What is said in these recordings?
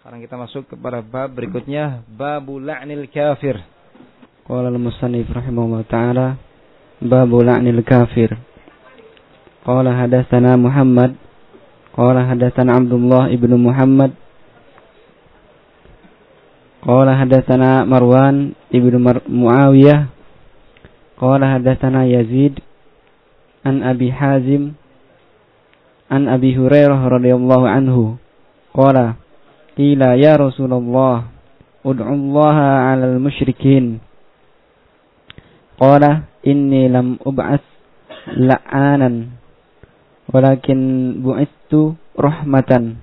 Sekarang kita masuk kepada bab berikutnya, babul la'nil kafir. Qala al-musannif rahimahullah ta'ala, babul la'nil kafir. Qala hadatsana Muhammad, qala hadatsana Abdullah ibnu Muhammad, qala hadatsana Marwan ibnu Muawiyah, qala hadatsana Yazid an Abi Hazim an Abi Hurairah radhiyallahu anhu qala qila ya Rasulullah ud'u Allah 'alal musyrikin qala inni lam ub'ats la'anan walakin bu'itstu rahmatan.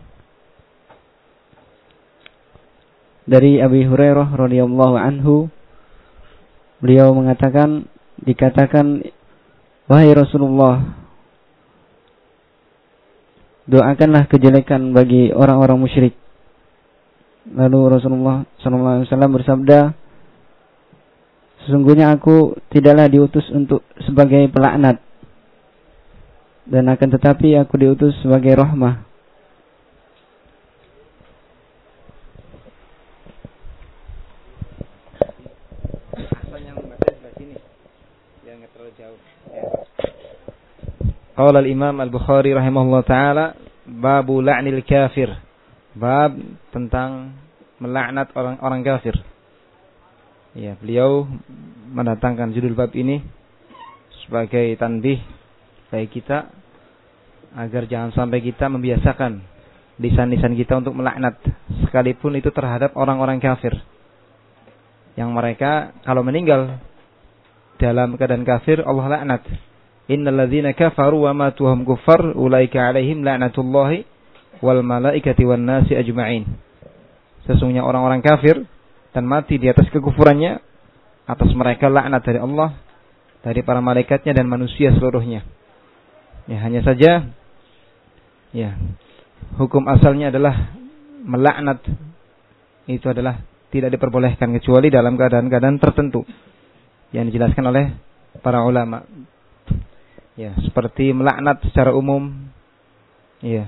Dari Abi Hurairah radhiyallahu anhu, beliau mengatakan, dikatakan, wahai Rasulullah, doakanlah kejelekan bagi orang-orang musyrik. Lalu Rasulullah SAW bersabda, sesungguhnya aku tidaklah diutus untuk sebagai pelaknat, dan akan tetapi aku diutus sebagai rahmah. Qala al-Imam Al-Bukhari rahimahullah ta'ala, babu la'nil kafir. Bab tentang melaknat orang-orang kafir. Ya, beliau mendatangkan judul bab ini sebagai tanbih bagi kita agar jangan sampai kita membiasakan lisan-lisan kita untuk melaknat, sekalipun itu terhadap orang-orang kafir yang mereka kalau meninggal dalam keadaan kafir Allah laknat. Innal ladzina kafaru wa matu hum kuffar ulaika alaihim la'natullahi wal malaikati wan nasi ajma'in. Sesungguhnya orang-orang kafir dan mati di atas kekufurannya, atas mereka laknat dari Allah, dari para malaikatnya dan manusia seluruhnya. Ya, hanya saja ya, hukum asalnya adalah melaknat itu adalah tidak diperbolehkan kecuali dalam keadaan-keadaan tertentu yang dijelaskan oleh para ulama. Ya, seperti melaknat secara umum. Ya.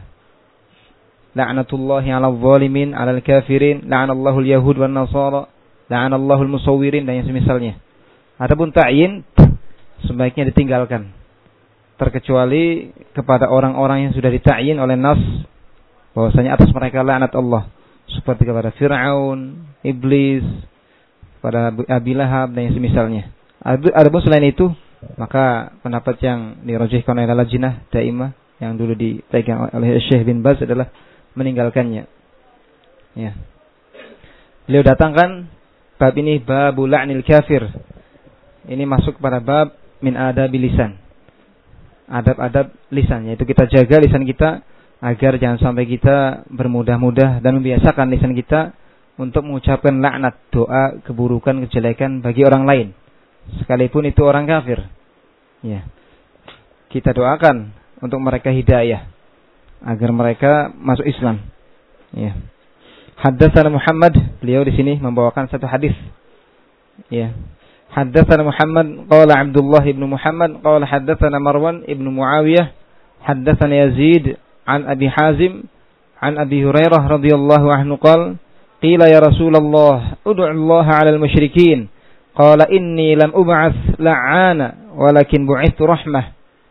La'natullahi 'alal zalimin 'alal kafirin, la'anallahu al-yahud wan nasara, la'anallahu al-musawwirin dan yang semisalnya. Adapun ta'yin sebaiknya ditinggalkan, terkecuali kepada orang-orang yang sudah dita'yin oleh nas bahwasanya atas mereka laknat Allah, seperti kepada Fir'aun, iblis, pada Abi Lahab dan yang semisalnya. Adapun selain itu, maka pendapat yang dirajihkan oleh Lajnah Daimah yang dulu dipegang oleh Syekh bin Baz adalah meninggalkannya. Ya. Beliau datangkan bab ini, babul la'nil kafir. Ini masuk pada bab min adabil lisan. Adab-adab lisan, yaitu kita jaga lisan kita agar jangan sampai kita bermudah-mudah dan membiasakan lisan kita untuk mengucapkan laknat, doa keburukan, kejelekan bagi orang lain, sekalipun itu orang kafir. Ya. Kita doakan untuk mereka hidayah agar mereka masuk Islam. Ya. Haddatsana Muhammad, beliau di sini membawakan satu hadis. Ya. Haddatsana Muhammad qala Abdullah ibnu Muhammad qala haddatsana Marwan ibnu Muawiyah haddatsana Yazid an Abi Hazim an Abi Hurairah radhiyallahu anhu qala qila ya Rasulullah ud'u Allah 'alal musyrikin qala inni lam ub'ats la'ana walakin bu'itstu rahmah.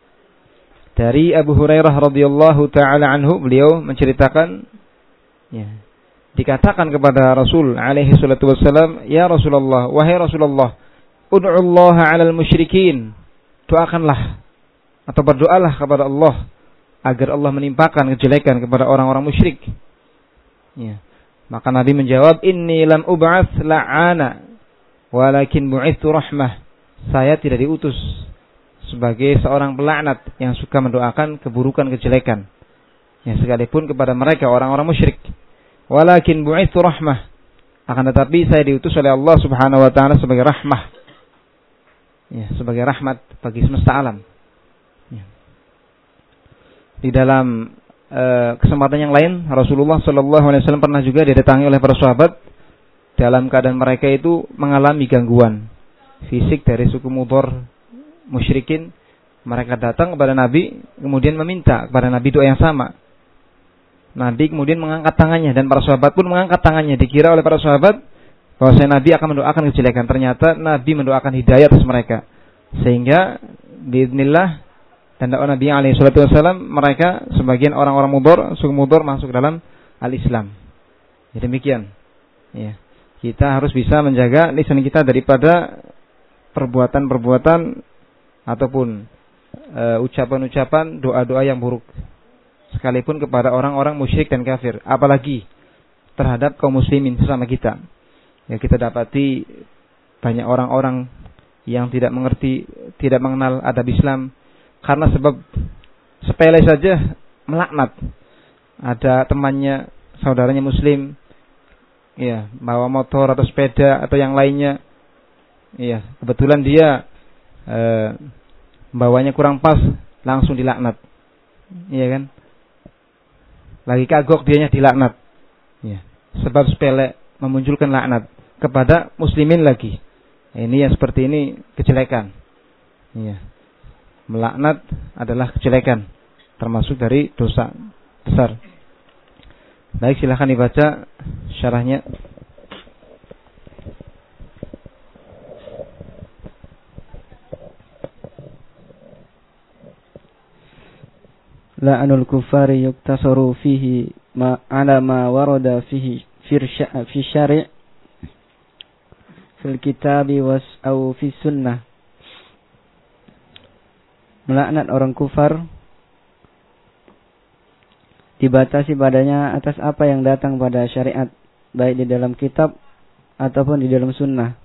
Dari Abu Hurairah radhiyallahu taala anhu, beliau menceritakan, ya, dikatakan kepada Rasul alaihi salatu wassalam, ya Rasulullah, wahai Rasulullah, ud'u Allah 'alal musyrikin, doakanlah atau berdoalah kepada Allah agar Allah menimpakan kejelekan kepada orang-orang musyrik. Ya. Maka Nabi menjawab, inni lam ub'ats la'ana walakin bu'itstu rahmah. Saya tidak diutus sebagai seorang pelaknat yang suka mendoakan keburukan, kejelekan, ya, sekalipun kepada mereka orang-orang musyrik. Walakin bu'itstu rahmah, akan tetapi saya diutus oleh Allah Subhanahu wa taala sebagai rahmah, ya, sebagai rahmat bagi semesta alam. Ya. Di dalam kesempatan yang lain, Rasulullah sallallahu alaihi wasallam pernah juga didatangi oleh para sahabat dalam keadaan mereka itu mengalami gangguan fisik dari suku Mudhar musyrikin. Mereka datang kepada Nabi kemudian meminta kepada Nabi doa yang sama. Nabi kemudian mengangkat tangannya dan para sahabat pun mengangkat tangannya. Dikira oleh para sahabat bahwa Nabi akan mendoakan kejelekan. Ternyata Nabi mendoakan hidayah atas mereka. Sehingga biidznillah dan doa Nabi alaihi salatu wasallam mereka sebagian orang-orang suku mudhar masuk dalam al-Islam. Ya, demikian. Ya. Kita harus bisa menjaga lisan kita daripada perbuatan-perbuatan ataupun ucapan-ucapan doa-doa yang buruk. Sekalipun kepada orang-orang musyrik dan kafir, apalagi terhadap kaum muslimin sesama kita. Ya, kita dapati banyak orang-orang yang tidak mengerti, tidak mengenal adab Islam karena sebab sepele saja melaknat. Ada temannya, saudaranya muslim, ya, bawa motor atau sepeda atau yang lainnya. Ya, kebetulan dia bawanya kurang pas, langsung dilaknat. Iya kan? Lagi kagok dianya dilaknat. Ya. Sebab sepele memunculkan laknat kepada muslimin lagi. Ini yang seperti ini kejelekan. Ya. Melaknat adalah kejelekan, termasuk dari dosa besar. Baik, silakan dibaca syarahnya. La'anul kufari yuktasaru fihi ala ma warada fihi fi syari' fil kitabi au fi sunnah. Melaknat orang kufar dibatasi padanya atas apa yang datang pada syariat, baik di dalam kitab ataupun di dalam sunnah.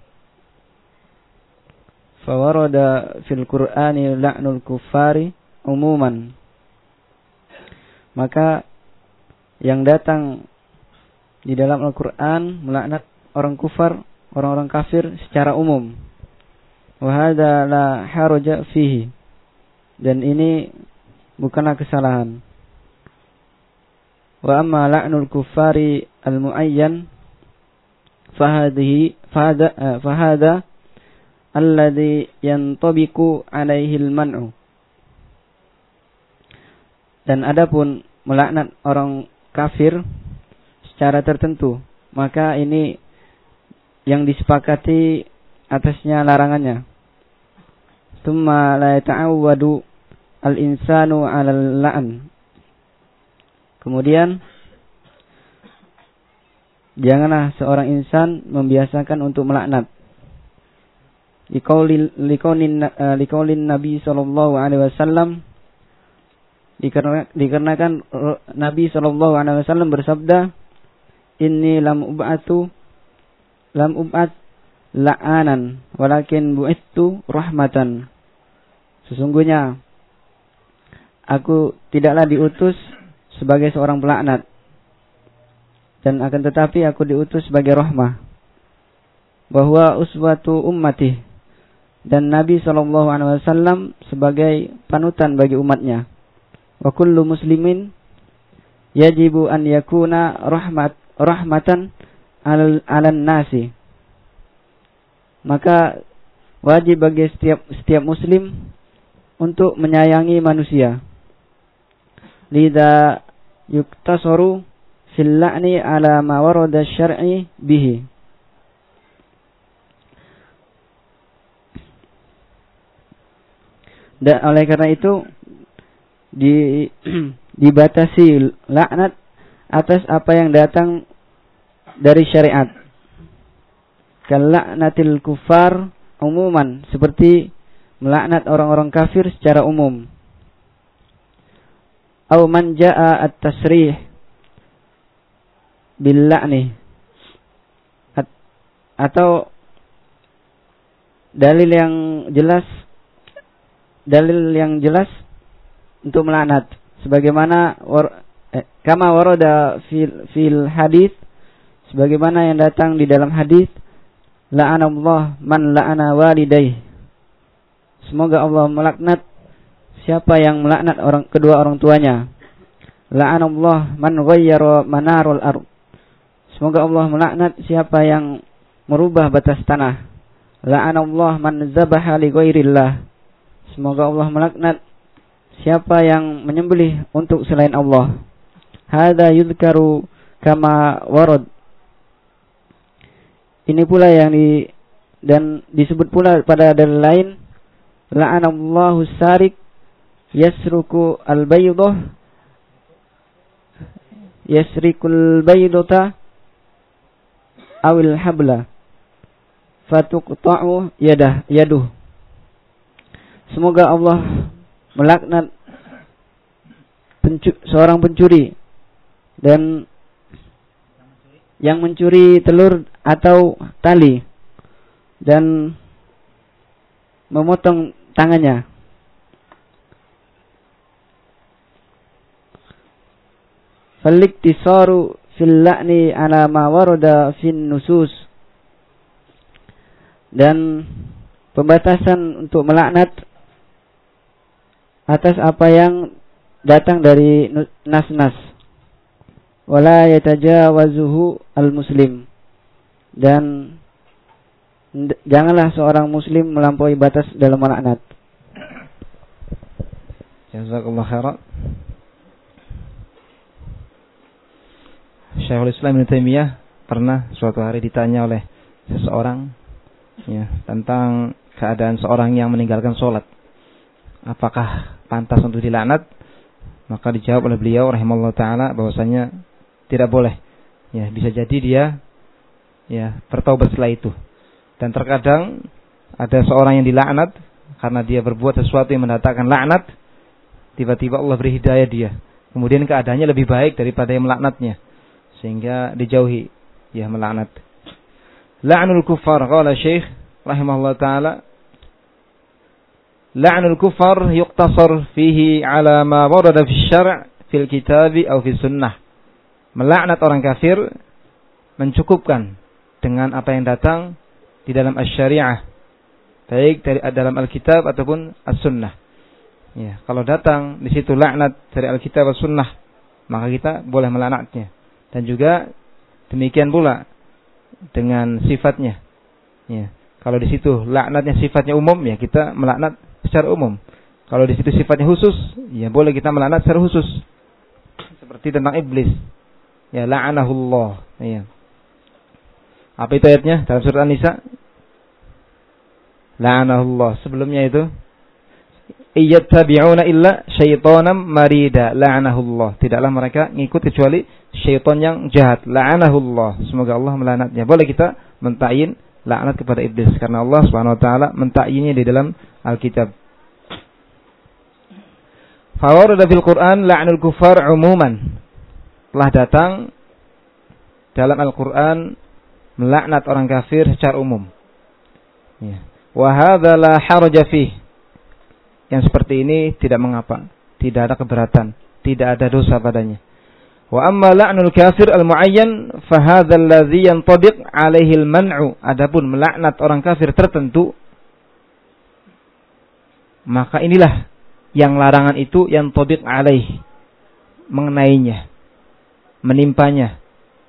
Fa warada fil Qur'ani la'nul kufari umuman. Maka yang datang di dalam Al-Quran melaknat orang kufar, orang-orang kafir secara umum. Wa hadza la haraja fihi. Dan ini bukanlah kesalahan. Wa amma la'nul kufari al-mu'ayyan fahada alladhi yantabiqu alaihi al-man'u. Dan adapun melaknat orang kafir secara tertentu, maka ini yang disepakati atasnya larangannya. Tsumma la yata'awwadu al-insanu 'alal la'n. Kemudian janganlah seorang insan membiasakan untuk melaknat. Liqaulin Nabi sallallahu alaihi wasallam, dikarenakan Nabi sallallahu alaihi wasallam bersabda, "Inni lam ub'at la'anan, walakin bu'ittu rahmatan." Sesungguhnya aku tidaklah diutus sebagai seorang pelaknat, dan akan tetapi aku diutus sebagai rahmah. Bahwa uswatu ummati, dan Nabi sallallahu alaihi wasallam sebagai panutan bagi umatnya. Wa kullu muslimin yajibu an yakuna rahmatan 'alan nasi. Maka wajib bagi setiap muslim untuk menyayangi manusia. Lidza yuktasaru fil la'ni 'ala ma warada syar'i bihi. Dan oleh karena itu dibatasi laknat atas apa yang datang dari syariat. Kalaknatil kufar umuman, seperti melaknat orang-orang kafir secara umum. Au man jaa at-tasrih bil la'ni, atau dalil yang jelas untuk melaknat, sebagaimana kama warada fil hadis, sebagaimana yang datang di dalam hadis, la'anallah man la'ana walidayh. Semoga Allah melaknat siapa yang melaknat kedua orang tuanya. La'anallah man ghayyara manarul ard. Semoga Allah melaknat siapa yang merubah batas tanah. La'anallah man zabaha li ghairillah. Semoga Allah melaknat siapa yang menyembelih untuk selain Allah. hadza yudhkaru kama warad. Ini pula yang dan disebut pula pada dalil lain, la'anallahu sarik yasruku al-baydah yasrikul baydata awil habla fatuqta'u yaduh. Semoga Allah melaknat seorang pencuri dan yang mencuri telur atau tali dan memotong tangannya. Faliktisaru fil la'ni ala ma warada fin nusus. Dan pembatasan untuk melaknat atas apa yang datang dari nas-nas. Wala yatajawazuhu al-muslim. Dan janganlah seorang muslim melampaui batas dalam melaknat. Jazakallahu khairan. Syekhul Islam Ibnu Taimiyah pernah suatu hari ditanya oleh seseorang tentang keadaan seorang yang meninggalkan sholat. Apakah pantas untuk dilaknat? Maka dijawab oleh beliau rahimahullah taala bahwasanya tidak boleh. Bisa jadi dia bertaubat setelah itu. Dan terkadang ada seorang yang dilaknat karena dia berbuat sesuatu yang mendatangkan laknat, tiba-tiba Allah beri hidayah dia. Kemudian keadaannya lebih baik daripada yang melaknatnya, sehingga dijauhi melaknat. La'nul kuffar, qala Syekh rahimahullah taala, la'nul kuffar yuqtasar fihi ala ma warada fi syara' fil kitabi aw fi sunnah. Melaknat orang kafir mencukupkan dengan apa yang datang di dalam asy-syari'ah, baik dari dalam Alkitab ataupun as-sunnah. Kalau datang di situ laknat dari Alkitab atau sunnah, maka kita boleh melaknatnya. Dan juga demikian pula dengan sifatnya. Kalau di situ laknatnya sifatnya umum, kita melaknat secara umum. Kalau di situ sifatnya khusus, boleh kita melaknat secara khusus. Seperti tentang iblis. La'anahullah. Apa itu ayatnya dalam surat An-Nisa? La'anahullah. Sebelumnya itu, iyattabi'una illa syaitanan marida la'anahullah. Tidaklah mereka ngikut kecuali syaitan yang jahat. La'anahullah. Semoga Allah melaknatnya. Boleh kita mentakyin laknat kepada iblis karena Allah Subhanahu wa taala mentakyinnya di dalam Alkitab. Fa warada fil Qur'an la'nul kuffar umuman. Telah datang dalam Al-Qur'an melaknat orang kafir secara umum. Wa hadza la haraja fihi. Yang seperti ini tidak mengapa, tidak ada keberatan, tidak ada dosa padanya. Wa amma la'nul kafir al-mu'ayyan fa hadzal ladzi yantabiq 'alaihi al-man'u. Adapun melaknat orang kafir tertentu, maka inilah yang larangan itu yang tabiq 'alaihi, mengenainya, menimpanya.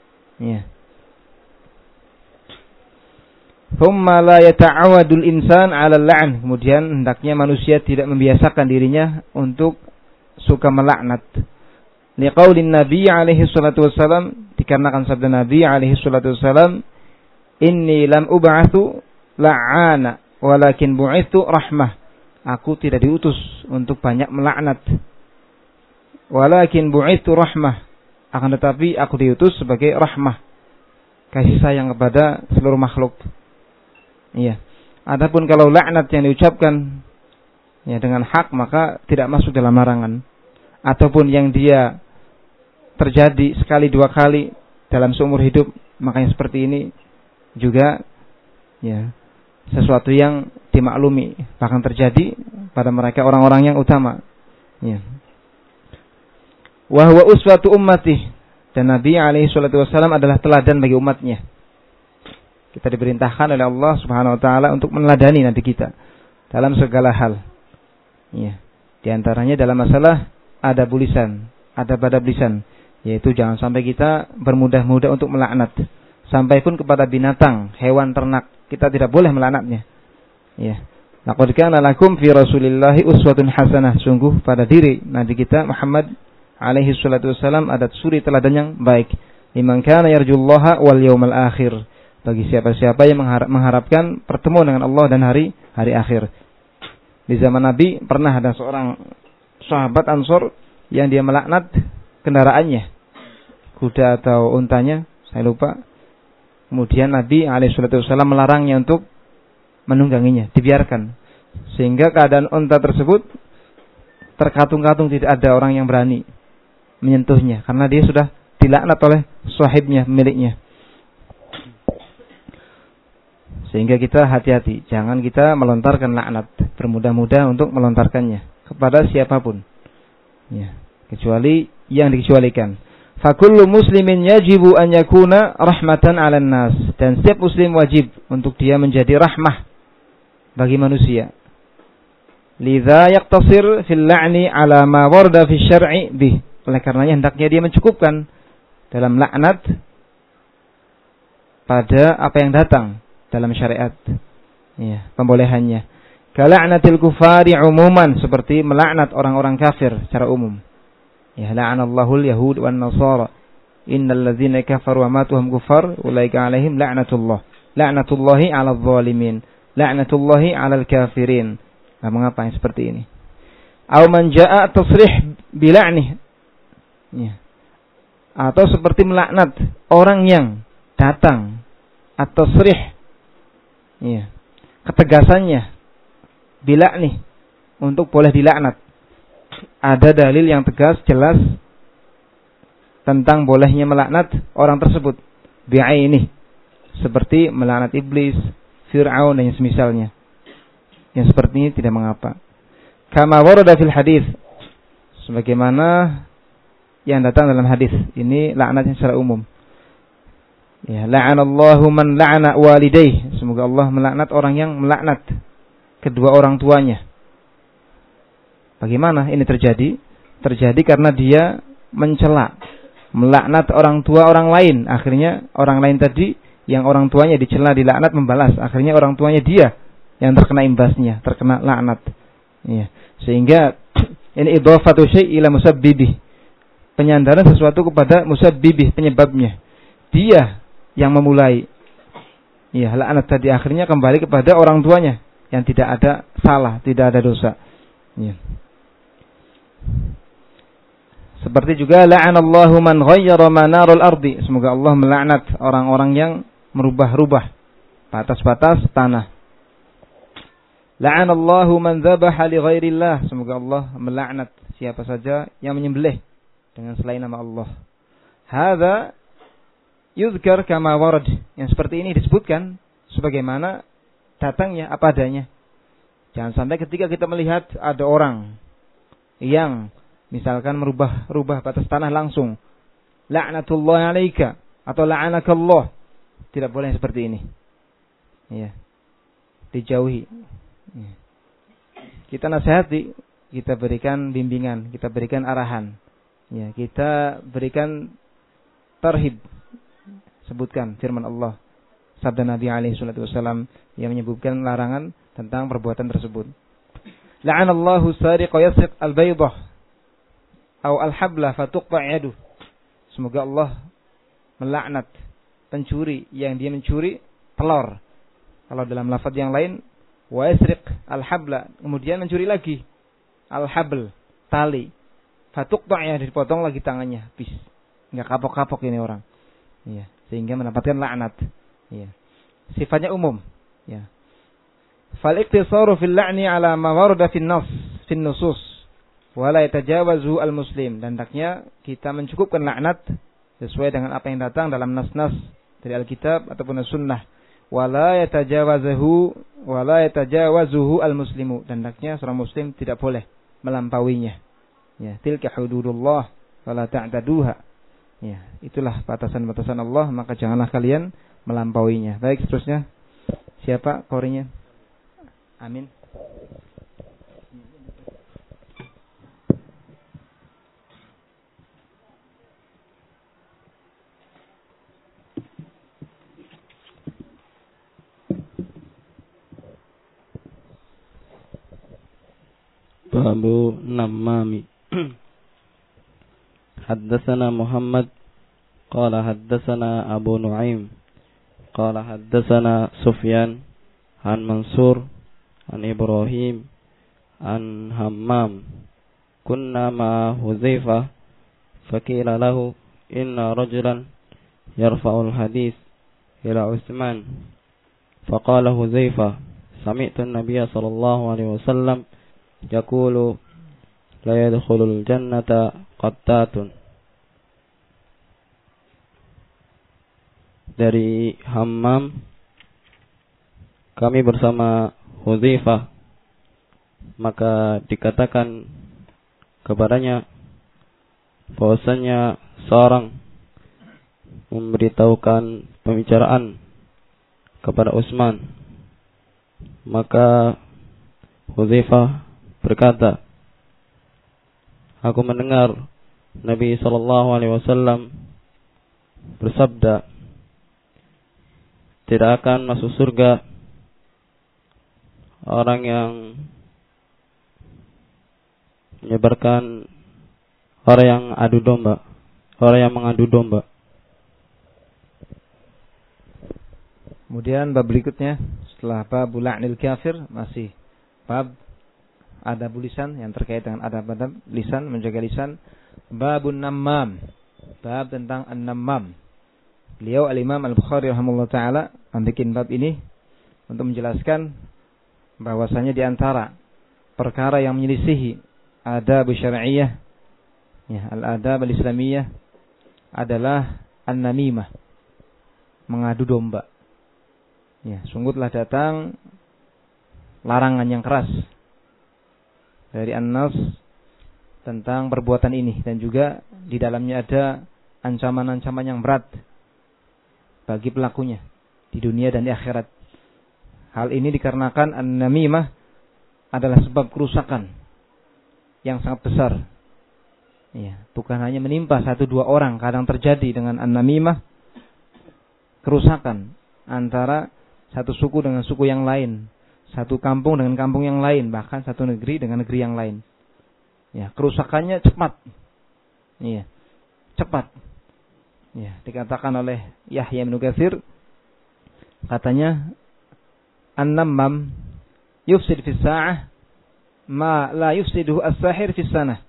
Thumma la yata'awadul insan 'ala al-la'n. Kemudian hendaknya manusia tidak membiasakan dirinya untuk suka melaknat. Liqaulin Nabi alaihi salatu wassalam, dikarenakan sabda Nabi alaihi salatu wassalam, inni lam ub'atsu la'ana walakin bu'itsu rahmah. Aku tidak diutus untuk banyak melaknat, walakin bu'itsu rahmah, akan tetapi aku diutus sebagai rahmah, kasih sayang kepada seluruh makhluk. Adapun kalau laknat yang diucapkan dengan hak, maka tidak masuk dalam larangan. Ataupun yang dia terjadi sekali dua kali dalam seumur hidup, makanya seperti ini juga sesuatu yang dimaklumi, bahkan terjadi pada mereka orang-orang yang utama. Wa huwa uswatu ummati, dan Nabi alaihi salatu wasallam adalah teladan bagi umatnya. Kita diperintahkan oleh Allah Subhanahu wa taala untuk meneladani Nabi kita dalam segala hal. Di antaranya dalam masalah adabul lisan, adab lisan, yaitu jangan sampai kita bermudah-mudah untuk melaknat. Sampai pun kepada binatang, hewan ternak, kita tidak boleh melaknatnya. Laqad kana lakum fi Rasulillahi uswatun hasanah. Sungguh pada diri Nabi kita Muhammad alaihi salatu wassalam adalah suri teladan yang baik. Liman kana yarjullaha wal yawmal akhir. Bagi siapa-siapa yang mengharapkan pertemuan dengan Allah dan hari akhir. Di zaman Nabi pernah ada seorang sahabat Ansor yang dia melaknat kendaraannya, kuda atau untanya, saya lupa. Kemudian Nabi alaihissalatu wassalam melarangnya untuk menungganginya, dibiarkan. Sehingga keadaan unta tersebut terkatung-katung, tidak ada orang yang berani menyentuhnya karena dia sudah dilaknat oleh sahibnya, miliknya. Sehingga kita hati-hati, jangan kita melontarkan laknat, bermudah-mudah untuk melontarkannya kepada siapapun. Ya, kecuali yang dikecualikan. Fakullu muslimin yajibu an yakuna rahmatan 'alan nas. Dan setiap muslim wajib untuk dia menjadi rahmah bagi manusia. Lidza yaqtasir fil la'ni 'ala ma warada fi syar'i bih. Oleh karenanya hendaknya dia mencukupkan dalam laknat pada apa yang datang dalam syariat, ya, pembolehannya. Kala'natil kufari umuman, seperti melaknat orang-orang kafir secara umum. Ya, la'anallahu al-yahud wan nasara. Innal ladzina kafaru wa matu hum kufar ulaika 'alaihim la'natullah. La'natullahi 'alal zalimin. La'natullahi 'alal kafirin. Nah, mengapa yang seperti ini? Aw man jaa'a tasrih bila'nih. Ya. Atau seperti melaknat orang yang datang atau tasrih, ya, ketegasannya bila'nih, untuk boleh dilaknat. Ada dalil yang tegas, jelas tentang bolehnya melaknat orang tersebut bi'ainih, seperti melaknat iblis, Fir'aun dan yang semisalnya. Yang seperti ini tidak mengapa. Kama warada fil hadis, sebagaimana yang datang dalam hadis. Ini laknatnya secara umum. Ya, la'anallahu man la'ana walidayh. Semoga Allah melaknat orang yang melaknat kedua orang tuanya. Bagaimana ini terjadi? Terjadi karena dia mencela, melaknat orang tua orang lain. Akhirnya orang lain tadi yang orang tuanya dicela, dilaknat, membalas. Akhirnya orang tuanya dia yang terkena imbasnya, terkena laknat. Ya. Sehingga ini idhafatu syai' ila musabbibih. Penyandaran sesuatu kepada musabbibih, penyebabnya. Dia yang memulai. Ya, laknat tadi akhirnya kembali kepada orang tuanya yang tidak ada salah, tidak ada dosa. Ya. Seperti juga la'anallahu man ghayyara manarul ardi. Semoga Allah melaknat orang-orang yang merubah-rubah batas-batas tanah. La'anallahu man dzabaha li ghairillah. Semoga Allah melaknat siapa saja yang menyembelih dengan selain nama Allah. Hadza yuzkar kama warad. Yang seperti ini disebutkan sebagaimana datangnya, apa adanya. Jangan sampai ketika kita melihat ada orang yang misalkan merubah batas tanah langsung, la'natullah 'alaika atau la'anakallah, tidak boleh seperti ini. Ya. Dijauhi. Ya. Kita nasihati, kita berikan bimbingan, kita berikan arahan. Ya, kita berikan tarhib. Sebutkan firman Allah, sabda Nabi alaihi salatu wasallam yang menyebutkan larangan tentang perbuatan tersebut. La'anallahu sariqa yasriq al-baydah atau al-habla fatuqta' yaduh. Semoga Allah melaknat pencuri yang dia mencuri telur. Kalau dalam lafaz yang lain, wa yasriq al-habla, kemudian mencuri lagi al-habl, tali. Fatuqta' yaduh, dipotong lagi tangannya, habis. Enggak kapok-kapok ini orang. Ya, sehingga mendapatkan laknat. Ya. Sifatnya umum. Ya. Fal iqtisaru fil la'ni ala ma warada fin nas, fin nusus. Wala yatajawazu al-muslim. Dan hendaknya kita mencukupkan laknat sesuai dengan apa yang datang dalam nas-nas dari Alkitab ataupun As-Sunnah. Wala yatajawazuhu al-muslimu. Dan hendaknya seorang muslim tidak boleh melampauinya. Ya, tilka hududullah wala ta'taduha. Ya, itulah batasan-batasan Allah, maka janganlah kalian melampauinya. Baik, seterusnya. Siapa qorinya? Amin. Babu namami. حدثنا محمد قال حدثنا أبو نعيم قال حدثنا سفيان عن منصور عن إبراهيم عن همام كنا مع حذيفة فقيل له إن رجلا يرفع الحديث إلى عثمان فقال حذيفة سمعت النبي صلى الله عليه وسلم يقول لا يدخل الجنة قتات. Dari Hammam, kami bersama Hudzaifah, maka dikatakan kepadanya bahwasanya seorang memberitahukan pembicaraan kepada Utsman. Maka Hudzaifah berkata, aku mendengar Nabi SAW bersabda, tidak akan masuk surga orang yang menyebarkan orang yang mengadu domba. Kemudian bab berikutnya setelah bab la'nil kafir masih bab adab lisan yang terkait dengan adab-adab lisan, menjaga lisan. Babun nammam, bab tentang an-nammam. Beliau al-Imam Al-Bukhari rahimahullah taala membikin bab ini untuk menjelaskan bahwasanya di antara perkara yang menyelisihi adab syar'iyyah, ya, al-adab al-islamiyah adalah an-namimah, mengadu domba. Ya, sungguhlah datang larangan yang keras dari An-Nas tentang perbuatan ini, dan juga di dalamnya ada ancaman-ancaman yang berat bagi pelakunya di dunia dan di akhirat. Hal ini dikarenakan an-namimah adalah sebab kerusakan yang sangat besar. Ya, bukan hanya menimpa 1-2 orang, kadang terjadi dengan an-namimah kerusakan antara satu suku dengan suku yang lain, satu kampung dengan kampung yang lain, bahkan satu negeri dengan negeri yang lain. Ya, kerusakannya cepat. Iya, cepat. Ya, dikatakan oleh Yahya bin Katsir, katanya an-nammam yufsid fi sa'ah ma la yufsiduhu as-sahir fi sanah.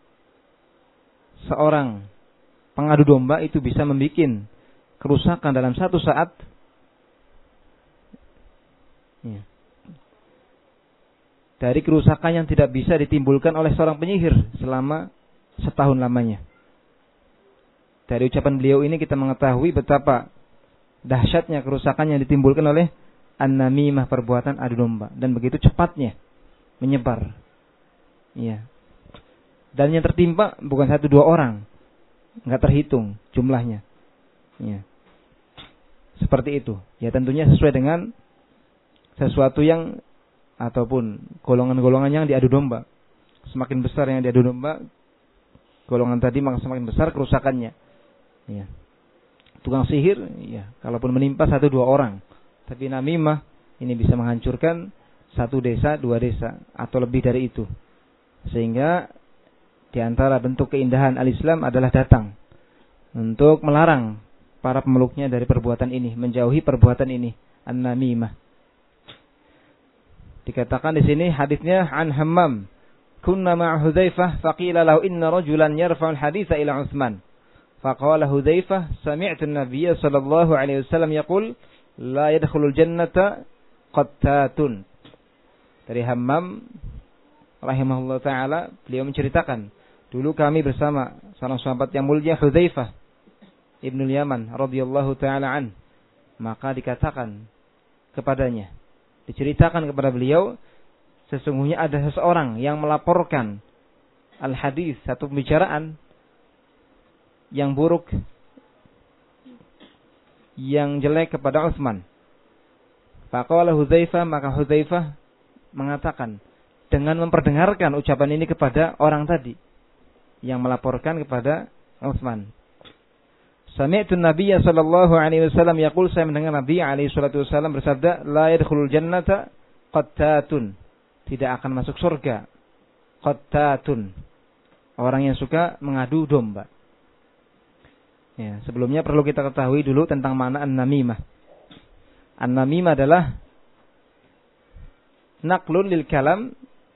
Seorang pengadu domba itu bisa membuat kerusakan dalam satu saat. Ya, dari kerusakan yang tidak bisa ditimbulkan oleh seorang penyihir selama setahun lamanya. Dari ucapan beliau ini kita mengetahui betapa dahsyatnya kerusakan yang ditimbulkan oleh an-namimah, perbuatan adu domba, dan begitu cepatnya menyebar. Iya. Dan yang tertimpa bukan 1-2 orang, enggak terhitung jumlahnya. Iya. Seperti itu. Ya, tentunya sesuai dengan sesuatu yang ataupun golongan-golongan yang diadu domba. Semakin besar yang diadu domba golongan tadi, maka semakin besar kerusakannya. Ya. Tukang sihir, ya, kalaupun menimpa 1-2 orang, tapi namimah ini bisa menghancurkan 1 desa, 2 desa, atau lebih dari itu. Sehingga di antara bentuk keindahan al-Islam adalah datang untuk melarang para pemeluknya dari perbuatan ini, menjauhi perbuatan ini, an-namimah. Dikatakan di sini hadisnya an Hammam, kunna ma'a Hudzaifah faqila lahu inna rajulan yarfa'u al-haditsa ila Utsman. Faqala Hudzaifah sami'tu an-nabiy sallallahu alaihi wasallam yaqul la yadkhulul jannata qattatun. Dari Hammam rahimahullah taala, beliau menceritakan, dulu kami bersama seorang sahabat yang mulia Hudzaifah Ibnul Yaman radhiyallahu taala an. Maka dikatakan kepadanya, diceritakan kepada beliau, sesungguhnya ada seseorang yang melaporkan al-hadis, satu pembicaraan yang buruk, yang jelek kepada Utsman. Faqala Hudzaifah, maka Hudzaifah mengatakan dengan memperdengarkan ucapan ini kepada orang tadi yang melaporkan kepada Utsman. Sami'tu an-nabiy sallallahu alaihi wasallam yaqul, saya mendengar Nabi alaihi salatu wasallam bersabda, la yadkhulul jannata qattatun, tidak akan masuk surga qattatun, orang yang suka mengadu domba. Ya, sebelumnya perlu kita ketahui dulu tentang makna an-namimah. An-namimah adalah naqlun lil kalam,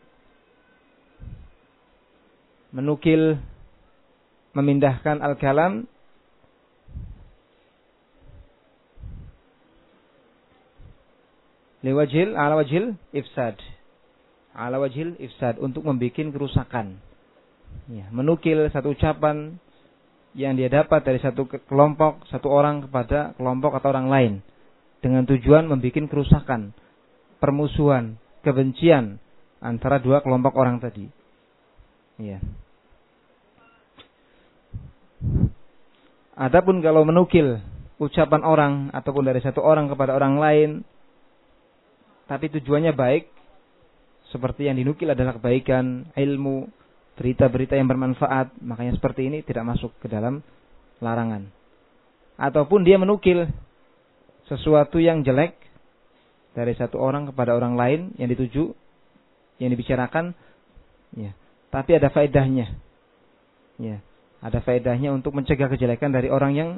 menukil, memindahkan al-kalam ala wajhil ifsad, untuk membuat kerusakan. Ya, menukil satu ucapan yang dia dapat dari satu kelompok, satu orang kepada kelompok atau orang lain, dengan tujuan membuat kerusakan, permusuhan, kebencian antara dua kelompok orang tadi. Ya. Adapun kalau menukil ucapan orang ataupun dari satu orang kepada orang lain, tapi tujuannya baik, seperti yang dinukil adalah kebaikan, ilmu, berita-berita yang bermanfaat, makanya seperti ini tidak masuk ke dalam larangan. Ataupun dia menukil sesuatu yang jelek dari satu orang kepada orang lain yang dituju, yang dibicarakan, ya, tapi ada faedahnya. Ya, ada faedahnya untuk mencegah kejelekan dari orang yang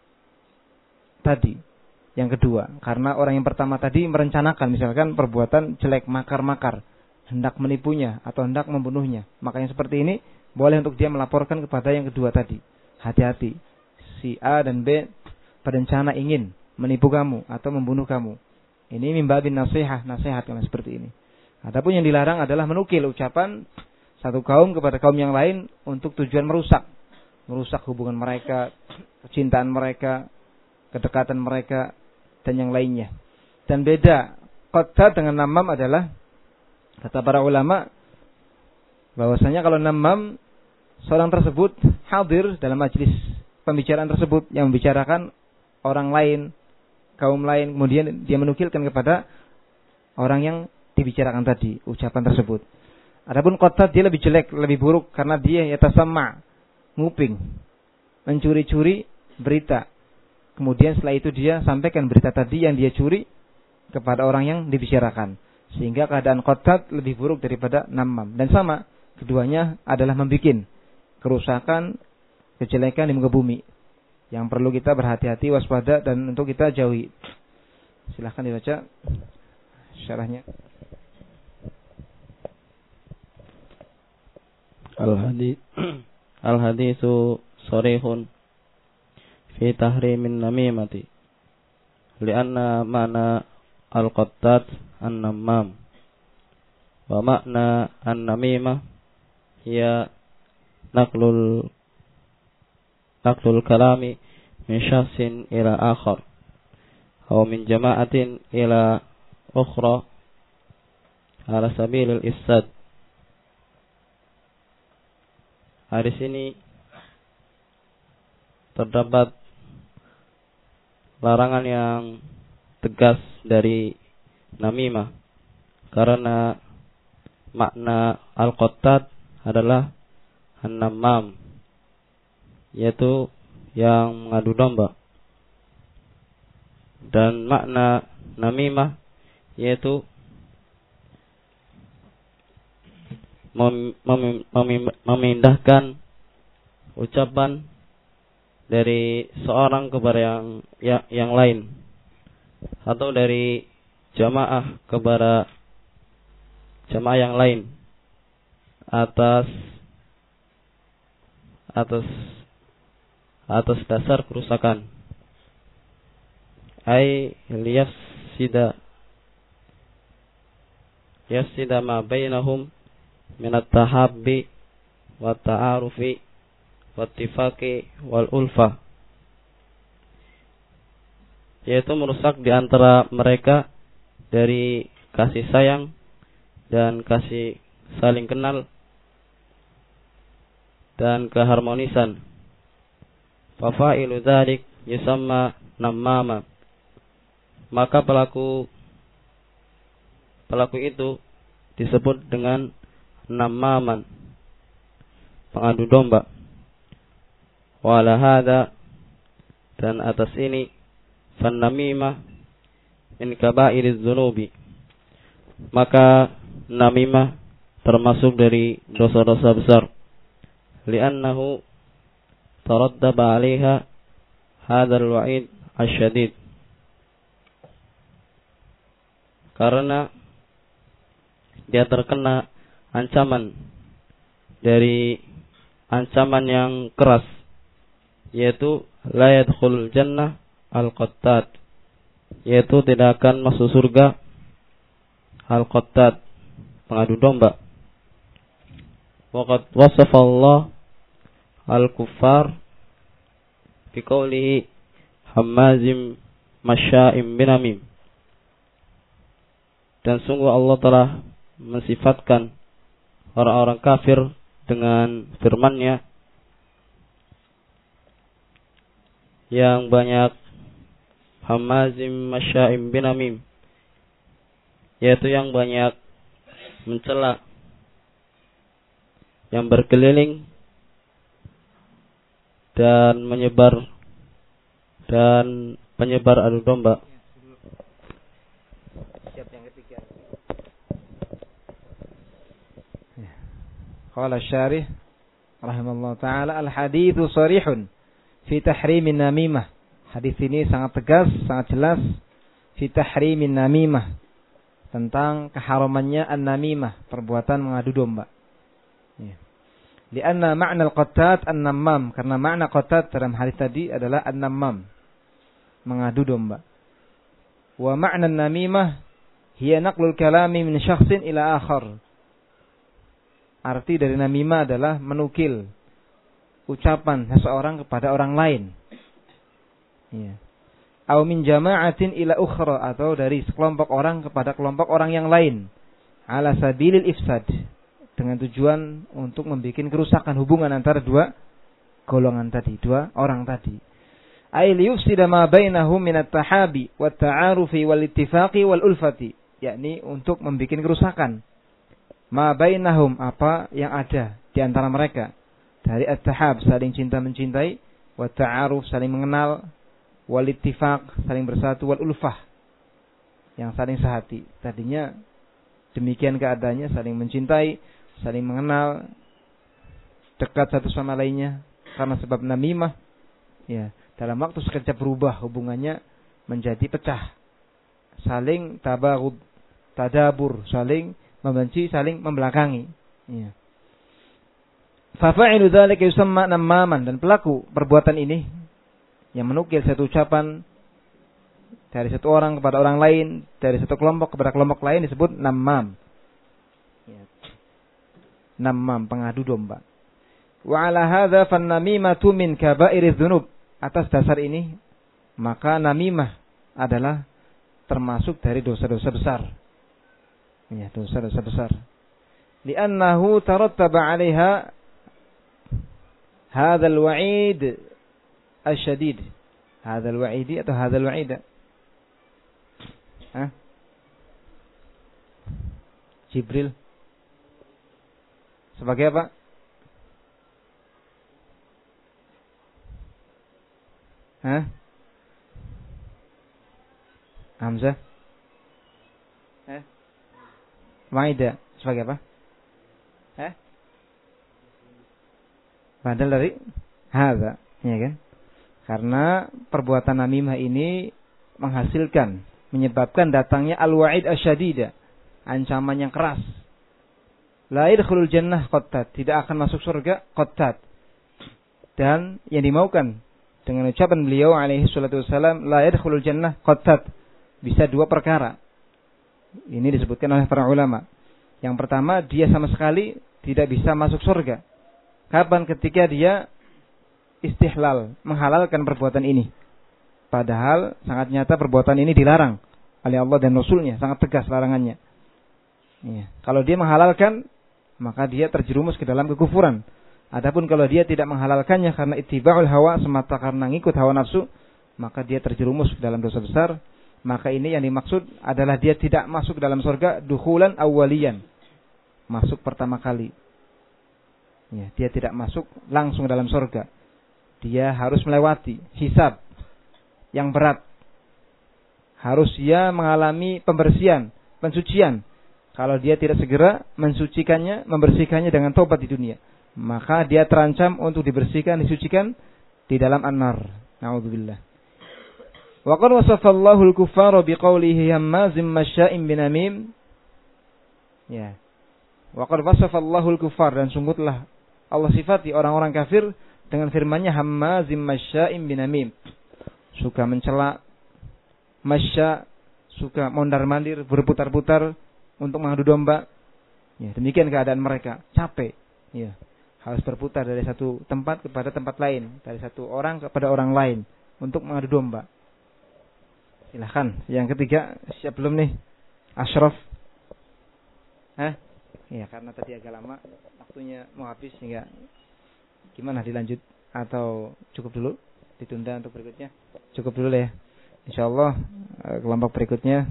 tadi, yang kedua. Karena orang yang pertama tadi merencanakan misalkan perbuatan jelek, makar-makar, hendak menipunya atau hendak membunuhnya. Makanya seperti ini boleh untuk dia melaporkan kepada yang kedua tadi. Hati-hati, si A dan B berencana ingin menipu kamu atau membunuh kamu. Ini mimbabin nasihat kalau seperti ini. Adapun yang dilarang adalah menukil ucapan satu kaum kepada kaum yang lain untuk tujuan merusak hubungan mereka, kecintaan mereka, kedekatan mereka, dan yang lainnya. Dan beda qattad dengan namam adalah, kata para ulama, bahwasanya kalau namam, seorang tersebut hadir dalam majelis pembicaraan tersebut yang membicarakan orang lain, kaum lain, kemudian dia menukilkan kepada orang yang dibicarakan tadi ucapan tersebut. Adapun qattad dia lebih jelek, lebih buruk, karena dia yatasamma, nguping, mencuri-curi berita. Kemudian setelah itu dia sampaikan berita tadi yang dia curi kepada orang yang dibicarakan. Sehingga keadaan qattad lebih buruk daripada namam. Dan sama, keduanya adalah membuat kerusakan, kejelekan di muka bumi, yang perlu kita berhati-hati, waspada, dan untuk kita jauhi. Silahkan dibaca syarahnya. Al-haditsu sharihun fi tahrimin namimati li'anna ma'na al-qattad an-namam wa ma'na an-namimah hiya naqlul kalami min syakhsin ila akhar aw min jama'atin ila ukhra ala sabilil ifsad. Hari sini terdapat larangan yang tegas dari namimah, karena makna al-qattad adalah an-namam, yaitu yang mengadu domba, dan makna namimah yaitu memindahkan ucapan dari seorang kepada yang lain, atau dari jamaah kepada jamaah yang lain atas dasar kerusakan. Ai liyafsida ma bainahum min at-tahabbi wa ta'arufi wa ittifaqi wal ulfa, yaitu merusak di antara mereka dari kasih sayang dan kasih saling kenal dan keharmonisan. Fa fa'ilu dzalik yusamma namama, maka pelaku itu disebut dengan namaman, pengadu domba. Wala hada, dan atas ini, fan namimah min kaba'iriz dzunubi, maka namimah termasuk dari dosa-dosa besar. Li'annahu taraddaba 'alaiha hadzal wa'id asyadid. Karena dia terkena ancaman dari ancaman yang keras, yaitu la yadkhul jannah al-qattat, yaitu tidak akan masuk surga al-qattat, pengadu domba. Waqad wasafa Allah al-kuffar biqaulihi hammazim masya'im binamim. Dan sungguh Allah telah mensifatkan orang-orang kafir dengan firman-Nya yang banyak hammazim masya'im binamim, yaitu yang banyak mencela, yang berkeliling dan penyebar adu domba. Qala syarih rahimallahu taala al-haditsu sharihun fi tahrimin namimah. Hadis ini sangat tegas, sangat jelas fi tahrimin namimah, tentang keharamannya an-namimah, perbuatan mengadu domba. Ya. Lianna ma'na al-qattat an-nammam, karena makna qattat dalam hadis tadi adalah an-nammam, mengadu domba. Wa ma'na an-namimah hiya naqlul kalami min syakhsin ila akhar. Arti dari namimah adalah menukil ucapan seseorang kepada orang lain. Ya. Aw min jama'atin ila ukhra, atau dari sekelompok orang kepada kelompok orang yang lain. Ala sabilil ifsad, dengan tujuan untuk membuat kerusakan hubungan antara dua golongan tadi, dua orang tadi. Ay liyufsida ma bainahum min at-tahabi wat ta'arufi wal ittifaqi wal ulfati, yakni untuk membuat kerusakan ma bainahum, apa yang ada di antara mereka, dari at-tahab, saling cinta mencintai, wa ta'aruf, saling mengenal, wal ittifaq, saling bersatu, wal ulfah, yang saling sehati. Tadinya demikian keadaannya, saling mencintai, saling mengenal, dekat satu sama lainnya karena sebab namimah. Ya, dalam waktu sekejap berubah hubungannya menjadi pecah, saling tabaghud, tadabur, saling membenci, saling membelakangi. Ya. Fafa'ilu dzalika yusamma nammaman, dan pelaku perbuatan ini yang menukil satu ucapan dari satu orang kepada orang lain, dari satu kelompok kepada kelompok lain, disebut nammam. Ya. Nammam, pengadu domba. Wa 'ala hadza fan namimatu min kaba'iriz dzunub. Atas dasar ini, maka namimah adalah termasuk dari dosa-dosa besar. Ya, dosa-dosa besar. Li'annahu tarattaba 'alaiha hadzal wa'id asyadid. Hadzal wa'idi atau hadzal wa'ida? Hah? Jibril sebagai apa? Hah? Hamzah? Wa'ida sebagai apa? Badal dari hadza, ya kan? Karena perbuatan namimah ini menghasilkan, menyebabkan datangnya al-wa'id asyadida, ancaman yang keras. La yadkhulul jannah qattat, tidak akan masuk surga qattat. Dan yang dimaukan dengan ucapan beliau alaihi salatu wassalam, la yadkhulul jannah qattat, bisa dua perkara. Ini disebutkan oleh para ulama. Yang pertama, dia sama sekali tidak bisa masuk surga. Kapan? Ketika dia istihlal, menghalalkan perbuatan ini. Padahal sangat nyata perbuatan ini dilarang oleh Allah dan Rasulnya, sangat tegas larangannya. Ya. Kalau dia menghalalkan, maka dia terjerumus ke dalam kekufuran. Adapun kalau dia tidak menghalalkannya karena ittiba'ul hawa, semata karena ngikut hawa nafsu, maka dia terjerumus ke dalam dosa besar. Maka ini yang dimaksud adalah dia tidak masuk dalam surga dukhulan awwaliyan, masuk pertama kali. Ya, dia tidak masuk langsung dalam surga. Dia harus melewati hisab yang berat. Harus dia mengalami pembersihan, pensucian. Kalau dia tidak segera mensucikannya, membersihkannya dengan taubat di dunia, maka dia terancam untuk dibersihkan, disucikan di dalam an-nar, Na'udzubillah. Wa qad wasafa Allahu al-kuffara biqaulihi hammazim masya'im binamim. Ya. Wa qad wasafa Allahu al-kuffar, dan sungguhlah Allah sifati orang-orang kafir dengan firman-Nya hammazim masya'im binamim. Suka mencela, masya, suka mondar-mandir, berputar-putar untuk mengadu domba. Ya, demikian keadaan mereka, capek. Ya. Harus berputar dari satu tempat kepada tempat lain, dari satu orang kepada orang lain untuk mengadu domba. Silahkan. Yang ketiga, siap belum nih? Ashraf. Ya, karena tadi agak lama waktunya mau habis, sehingga gimana, dilanjut atau cukup dulu, ditunda untuk berikutnya? Cukup dulu ya. Insyaallah kelompok berikutnya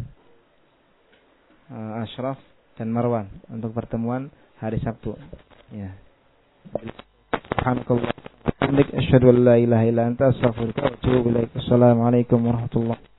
Ashraf dan Marwan untuk pertemuan hari Sabtu. Ya. Subhanakallah. Asyhadu an la ilaha illa anta astaghfiruka wa atubu ilaik. Assalamualaikum warahmatullahi